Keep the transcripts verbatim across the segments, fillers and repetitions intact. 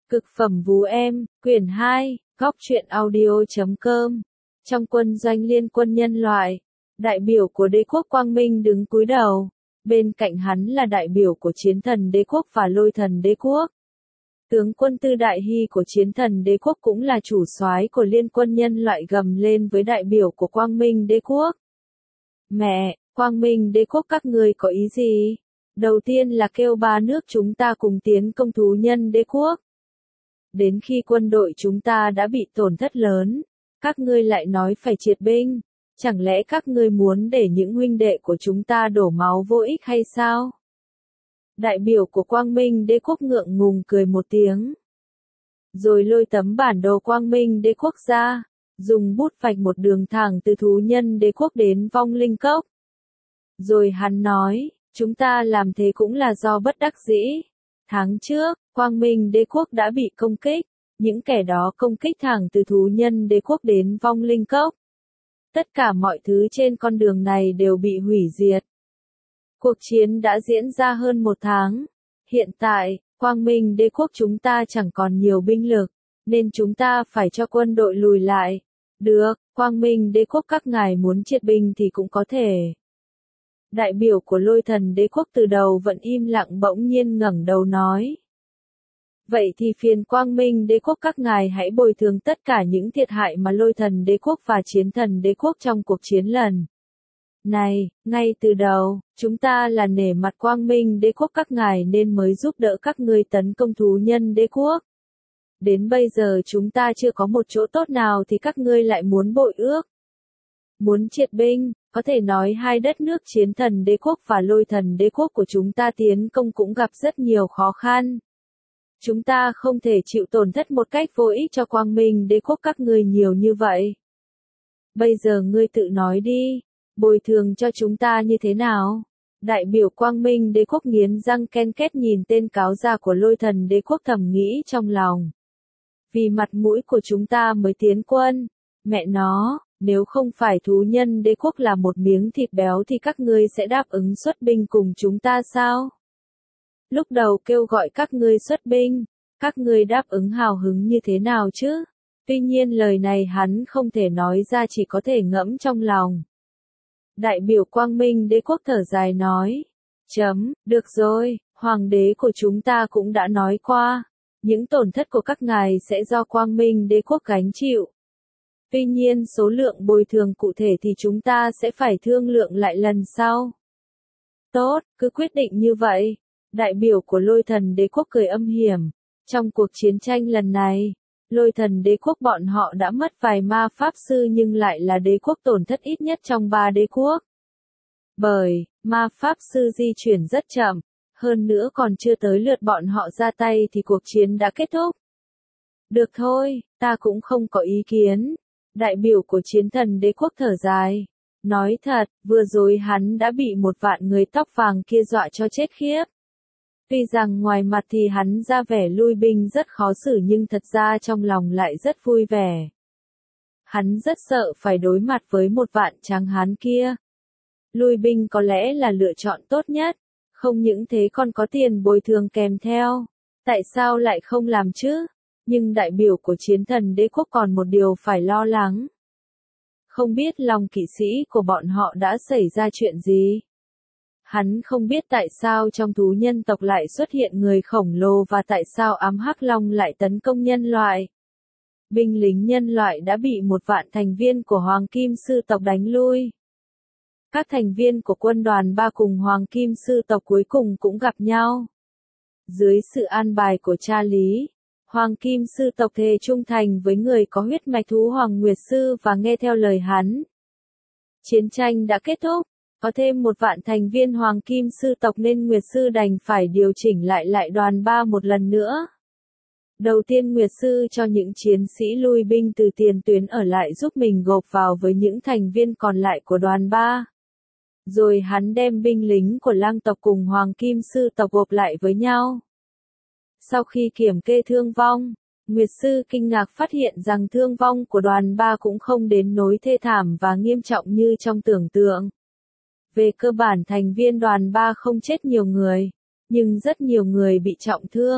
Cực phẩm vú em, quyển hai, góc truyện audio chấm com. Trong quân doanh liên quân nhân loại, đại biểu của đế quốc Quang Minh đứng cúi đầu, bên cạnh hắn là đại biểu của chiến thần đế quốc và lôi thần đế quốc. Tướng quân Tư Đại Hy của chiến thần đế quốc cũng là chủ soái của liên quân nhân loại gầm lên với đại biểu của Quang Minh đế quốc. Mẹ, Quang Minh đế quốc các ngươi có ý gì? Đầu tiên là kêu ba nước chúng ta cùng tiến công thú nhân đế quốc. Đến khi quân đội chúng ta đã bị tổn thất lớn, các ngươi lại nói phải triệt binh, chẳng lẽ các ngươi muốn để những huynh đệ của chúng ta đổ máu vô ích hay sao? Đại biểu của Quang Minh đế quốc ngượng ngùng cười một tiếng. Rồi lôi tấm bản đồ Quang Minh đế quốc ra, dùng bút vạch một đường thẳng từ thú nhân đế quốc đến vong linh cốc. Rồi hắn nói, chúng ta làm thế cũng là do bất đắc dĩ. Tháng trước, Quang Minh đế quốc đã bị công kích, những kẻ đó công kích thẳng từ thú nhân đế quốc đến vong linh cốc. Tất cả mọi thứ trên con đường này đều bị hủy diệt. Cuộc chiến đã diễn ra hơn một tháng. Hiện tại, Quang Minh đế quốc chúng ta chẳng còn nhiều binh lực, nên chúng ta phải cho quân đội lùi lại. Được, Quang Minh đế quốc các ngài muốn triệt binh thì cũng có thể. Đại biểu của lôi thần đế quốc từ đầu vẫn im lặng bỗng nhiên ngẩng đầu nói. Vậy thì phiền Quang Minh đế quốc các ngài hãy bồi thường tất cả những thiệt hại mà lôi thần đế quốc và chiến thần đế quốc trong cuộc chiến lần này, ngay từ đầu, chúng ta là nể mặt Quang Minh đế quốc các ngài nên mới giúp đỡ các ngươi tấn công thú nhân đế quốc. Đến bây giờ chúng ta chưa có một chỗ tốt nào thì các ngươi lại muốn bội ước. Muốn triệt binh, có thể nói hai đất nước chiến thần đế quốc và lôi thần đế quốc của chúng ta tiến công cũng gặp rất nhiều khó khăn. Chúng ta không thể chịu tổn thất một cách vô ích cho Quang Minh đế quốc các ngươi nhiều như vậy. Bây giờ ngươi tự nói đi, bồi thường cho chúng ta như thế nào? Đại biểu Quang Minh đế quốc nghiến răng ken két nhìn tên cáo già của lôi thần đế quốc thầm nghĩ trong lòng. Vì mặt mũi của chúng ta mới tiến quân, mẹ nó, nếu không phải thú nhân đế quốc là một miếng thịt béo thì các ngươi sẽ đáp ứng xuất binh cùng chúng ta sao? Lúc đầu kêu gọi các ngươi xuất binh, các ngươi đáp ứng hào hứng như thế nào chứ? Tuy nhiên lời này hắn không thể nói ra, chỉ có thể ngẫm trong lòng. Đại biểu Quang Minh đế quốc thở dài nói, chấm, được rồi, hoàng đế của chúng ta cũng đã nói qua, những tổn thất của các ngài sẽ do Quang Minh đế quốc gánh chịu. Tuy nhiên số lượng bồi thường cụ thể thì chúng ta sẽ phải thương lượng lại lần sau. Tốt, cứ quyết định như vậy. Đại biểu của lôi thần đế quốc cười âm hiểm. Trong cuộc chiến tranh lần này, lôi thần đế quốc bọn họ đã mất vài ma pháp sư nhưng lại là đế quốc tổn thất ít nhất trong ba đế quốc. Bởi, ma pháp sư di chuyển rất chậm, hơn nữa còn chưa tới lượt bọn họ ra tay thì cuộc chiến đã kết thúc. Được thôi, ta cũng không có ý kiến. Đại biểu của chiến thần đế quốc thở dài. Nói thật, vừa rồi hắn đã bị một vạn người tóc vàng kia dọa cho chết khiếp. Tuy rằng ngoài mặt thì hắn ra vẻ lui binh rất khó xử nhưng thật ra trong lòng lại rất vui vẻ. Hắn rất sợ phải đối mặt với một vạn tráng hán kia. Lui binh có lẽ là lựa chọn tốt nhất, không những thế còn có tiền bồi thường kèm theo. Tại sao lại không làm chứ? Nhưng đại biểu của chiến thần đế quốc còn một điều phải lo lắng. Không biết lòng kỵ sĩ của bọn họ đã xảy ra chuyện gì? Hắn không biết tại sao trong thú nhân tộc lại xuất hiện người khổng lồ và tại sao ám hắc long lại tấn công nhân loại. Binh lính nhân loại đã bị một vạn thành viên của Hoàng Kim Sư tộc đánh lui. Các thành viên của quân đoàn ba cùng Hoàng Kim Sư tộc cuối cùng cũng gặp nhau. Dưới sự an bài của cha Lý, Hoàng Kim Sư tộc thề trung thành với người có huyết mạch thú Hoàng Nguyệt Sư và nghe theo lời hắn. Chiến tranh đã kết thúc. Có thêm một vạn thành viên Hoàng Kim Sư tộc nên Nguyệt Sư đành phải điều chỉnh lại lại đoàn ba một lần nữa. Đầu tiên Nguyệt Sư cho những chiến sĩ lui binh từ tiền tuyến ở lại giúp mình gộp vào với những thành viên còn lại của đoàn ba. Rồi hắn đem binh lính của lang tộc cùng Hoàng Kim Sư tộc gộp lại với nhau. Sau khi kiểm kê thương vong, Nguyệt Sư kinh ngạc phát hiện rằng thương vong của đoàn ba cũng không đến nỗi thê thảm và nghiêm trọng như trong tưởng tượng. Về cơ bản thành viên đoàn ba không chết nhiều người, nhưng rất nhiều người bị trọng thương.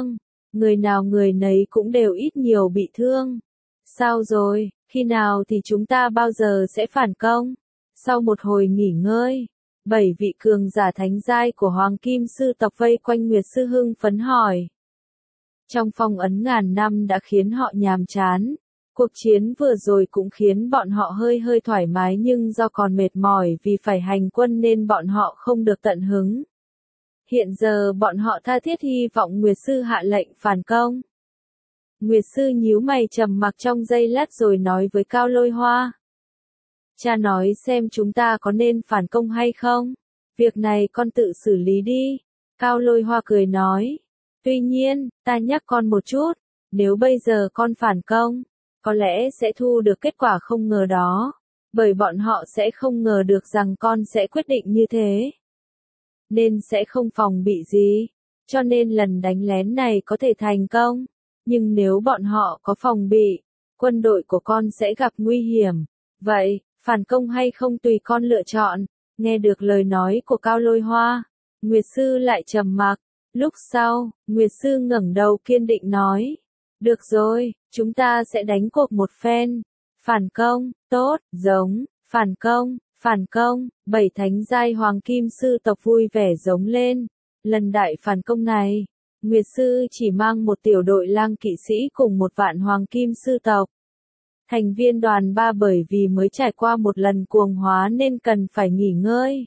Người nào người nấy cũng đều ít nhiều bị thương. Sao rồi, khi nào thì chúng ta bao giờ sẽ phản công? Sau một hồi nghỉ ngơi, bảy vị cường giả thánh giai của Hoàng Kim Sư tộc vây quanh Nguyệt Sư hưng phấn hỏi. Trong phong ấn ngàn năm đã khiến họ nhàm chán. Cuộc chiến vừa rồi cũng khiến bọn họ hơi hơi thoải mái nhưng do còn mệt mỏi vì phải hành quân nên bọn họ không được tận hứng. Hiện giờ bọn họ tha thiết hy vọng Nguyệt Sư hạ lệnh phản công. Nguyệt Sư nhíu mày trầm mặc trong giây lát rồi nói với Cao Lôi Hoa. Cha nói xem chúng ta có nên phản công hay không? Việc này con tự xử lý đi. Cao Lôi Hoa cười nói. Tuy nhiên, ta nhắc con một chút, nếu bây giờ con phản công, có lẽ sẽ thu được kết quả không ngờ đó, bởi bọn họ sẽ không ngờ được rằng con sẽ quyết định như thế. Nên sẽ không phòng bị gì, cho nên lần đánh lén này có thể thành công, nhưng nếu bọn họ có phòng bị, quân đội của con sẽ gặp nguy hiểm. Vậy, phản công hay không tùy con lựa chọn. Nghe được lời nói của Cao Lôi Hoa, Nguyệt Sư lại trầm mặc. Lúc sau, Nguyệt Sư ngẩng đầu kiên định nói. Được rồi, chúng ta sẽ đánh cuộc một phen. Phản công, tốt, giống, phản công, phản công. Bảy thánh giai Hoàng Kim Sư tộc vui vẻ giống lên. Lần đại phản công này, Nguyệt Sư chỉ mang một tiểu đội lang kỵ sĩ cùng một vạn Hoàng Kim Sư tộc. Thành viên đoàn ba bởi vì mới trải qua một lần cuồng hóa nên cần phải nghỉ ngơi.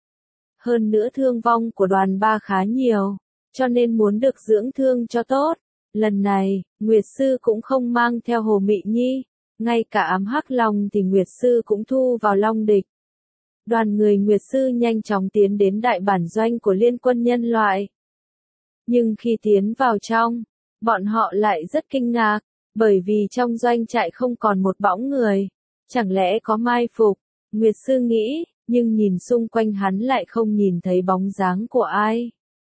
Hơn nữa thương vong của đoàn ba khá nhiều, cho nên muốn được dưỡng thương cho tốt. Lần này, Nguyệt Sư cũng không mang theo Hồ Mị Nhi, ngay cả ám hắc long thì Nguyệt Sư cũng thu vào long địch. Đoàn người Nguyệt Sư nhanh chóng tiến đến đại bản doanh của Liên quân nhân loại. Nhưng khi tiến vào trong, bọn họ lại rất kinh ngạc, bởi vì trong doanh trại không còn một bóng người. Chẳng lẽ có mai phục? Nguyệt Sư nghĩ, nhưng nhìn xung quanh hắn lại không nhìn thấy bóng dáng của ai.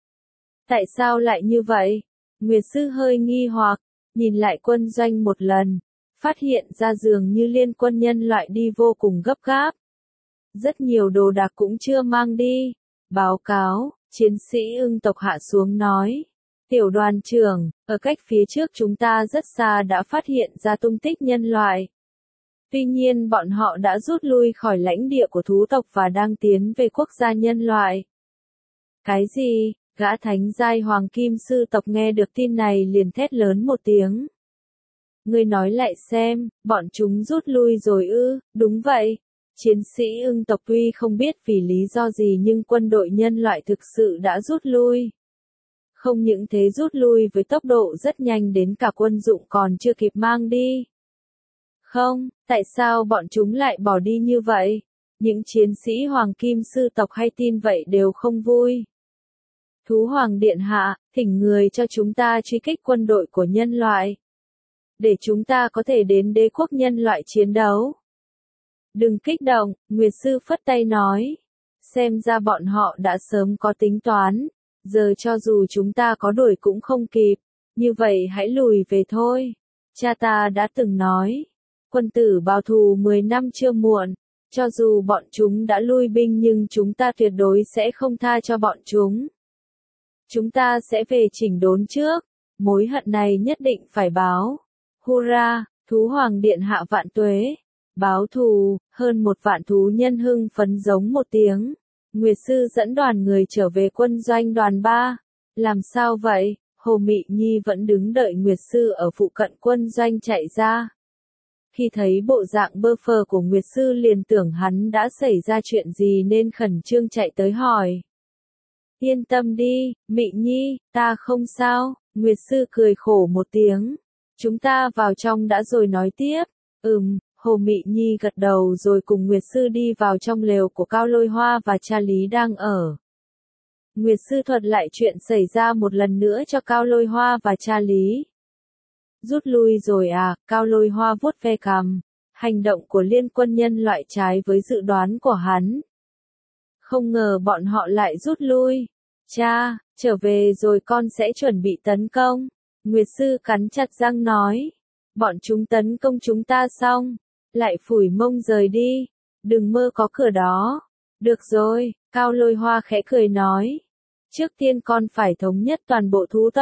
Tại sao lại như vậy? Nguyệt Sư hơi nghi hoặc, nhìn lại quân doanh một lần, phát hiện ra dường như Liên quân nhân loại đi vô cùng gấp gáp. Rất nhiều đồ đạc cũng chưa mang đi. Báo cáo, chiến sĩ ưng tộc hạ xuống nói. Tiểu đoàn trưởng, ở cách phía trước chúng ta rất xa đã phát hiện ra tung tích nhân loại. Tuy nhiên bọn họ đã rút lui khỏi lãnh địa của thú tộc và đang tiến về quốc gia nhân loại. Cái gì? Gã thánh giai Hoàng Kim Sư tộc nghe được tin này liền thét lớn một tiếng. Ngươi nói lại xem, bọn chúng rút lui rồi ư? Đúng vậy. Chiến sĩ ưng tộc tuy không biết vì lý do gì nhưng quân đội nhân loại thực sự đã rút lui. Không những thế rút lui với tốc độ rất nhanh đến cả quân dụng còn chưa kịp mang đi. Không, tại sao bọn chúng lại bỏ đi như vậy? Những chiến sĩ Hoàng Kim Sư tộc hay tin vậy đều không vui. Thú Hoàng Điện Hạ, thỉnh người cho chúng ta truy kích quân đội của nhân loại. Để chúng ta có thể đến đế quốc nhân loại chiến đấu. Đừng kích động, Nguyệt Sư phất tay nói. Xem ra bọn họ đã sớm có tính toán. Giờ cho dù chúng ta có đuổi cũng không kịp. Như vậy hãy lùi về thôi. Cha ta đã từng nói. Quân tử báo thù mười năm chưa muộn. Cho dù bọn chúng đã lui binh nhưng chúng ta tuyệt đối sẽ không tha cho bọn chúng. Chúng ta sẽ về chỉnh đốn trước. Mối hận này nhất định phải báo. Hurra, Thú Hoàng Điện Hạ vạn tuế. Báo thù, hơn một vạn thú nhân hưng phấn giống một tiếng. Nguyệt Sư dẫn đoàn người trở về quân doanh đoàn ba. Làm sao vậy? Hồ Mị Nhi vẫn đứng đợi Nguyệt Sư ở phụ cận quân doanh chạy ra. Khi thấy bộ dạng bơ phờ của Nguyệt Sư liền tưởng hắn đã xảy ra chuyện gì nên khẩn trương chạy tới hỏi. Yên tâm đi, Mị Nhi, ta không sao. Nguyệt Sư cười khổ một tiếng. Chúng ta vào trong đã rồi nói tiếp. Ừm. Hồ Mị Nhi gật đầu rồi cùng Nguyệt Sư đi vào trong lều của Cao Lôi Hoa và cha Lý đang ở. Nguyệt Sư thuật lại chuyện xảy ra một lần nữa cho Cao Lôi Hoa và cha Lý. Rút lui rồi à? Cao Lôi Hoa vuốt ve cằm. Hành động của Liên quân nhân loại trái với dự đoán của hắn. Không ngờ bọn họ lại rút lui. Cha, trở về rồi con sẽ chuẩn bị tấn công. Nguyệt Sư cắn chặt răng nói. Bọn chúng tấn công chúng ta xong. Lại phủi mông rời đi. Đừng mơ có cửa đó. Được rồi, Cao Lôi Hoa khẽ cười nói. Trước tiên con phải thống nhất toàn bộ thú tộc.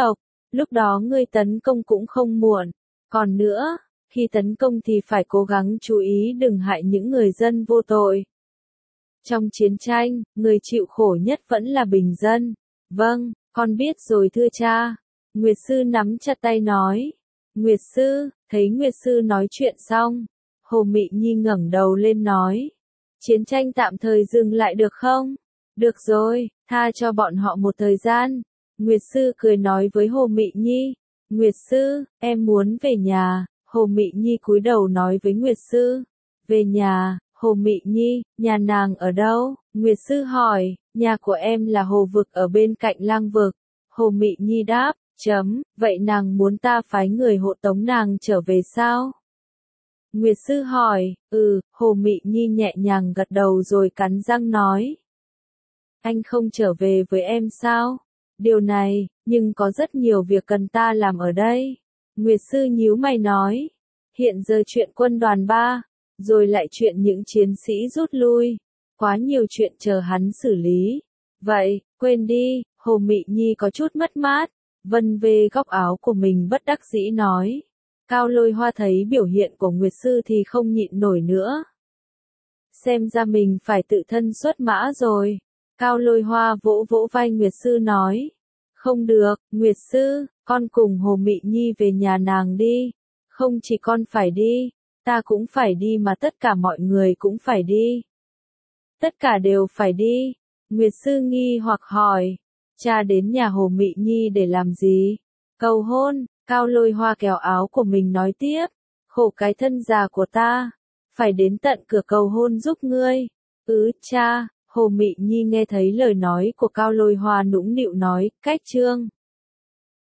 lúc đó ngươi tấn công cũng không muộn. Còn nữa, khi tấn công thì phải cố gắng chú ý đừng hại những người dân vô tội. Trong chiến tranh, người chịu khổ nhất vẫn là bình dân. Vâng, con biết rồi thưa cha. Nguyệt sư nắm chặt tay nói. Nguyệt sư, thấy Nguyệt sư nói chuyện xong, Hồ Mị Nhi ngẩng đầu lên nói. Chiến tranh tạm thời dừng lại được không? Được rồi, tha cho bọn họ một thời gian. Nguyệt sư cười nói với Hồ Mị Nhi. Nguyệt sư, em muốn về nhà. Hồ Mị Nhi cúi đầu nói với Nguyệt sư. Về nhà, Hồ Mị Nhi, nhà nàng ở đâu? Nguyệt sư hỏi, nhà của em là hồ vực ở bên cạnh lang vực. Hồ Mị Nhi đáp, chấm, vậy nàng muốn ta phái người hộ tống nàng trở về sao? Nguyệt sư hỏi, ừ, Hồ Mị Nhi nhẹ nhàng gật đầu rồi cắn răng nói. Anh không trở về với em sao? Điều này, nhưng có rất nhiều việc cần ta làm ở đây. Nguyệt sư nhíu mày nói, hiện giờ chuyện quân đoàn ba, rồi lại chuyện những chiến sĩ rút lui, quá nhiều chuyện chờ hắn xử lý. Vậy, quên đi, Hồ Mị Nhi có chút mất mát, vân về góc áo của mình bất đắc dĩ nói. Cao Lôi Hoa thấy biểu hiện của Nguyệt sư thì không nhịn nổi nữa. Xem ra mình phải tự thân xuất mã rồi. Cao Lôi Hoa vỗ vỗ vai Nguyệt sư nói. Không được, Nguyệt sư, con cùng Hồ Mị Nhi về nhà nàng đi. Không chỉ con phải đi, ta cũng phải đi mà tất cả mọi người cũng phải đi. Tất cả đều phải đi. Nguyệt sư nghi hoặc hỏi. Cha đến nhà Hồ Mị Nhi để làm gì? Cầu hôn. Cao Lôi Hoa kéo áo của mình nói tiếp. Khổ cái thân già của ta. Phải đến tận cửa cầu hôn giúp ngươi. Ừ, cha. Hồ Mị Nhi nghe thấy lời nói của Cao Lôi Hoa nũng nịu nói, cách trương.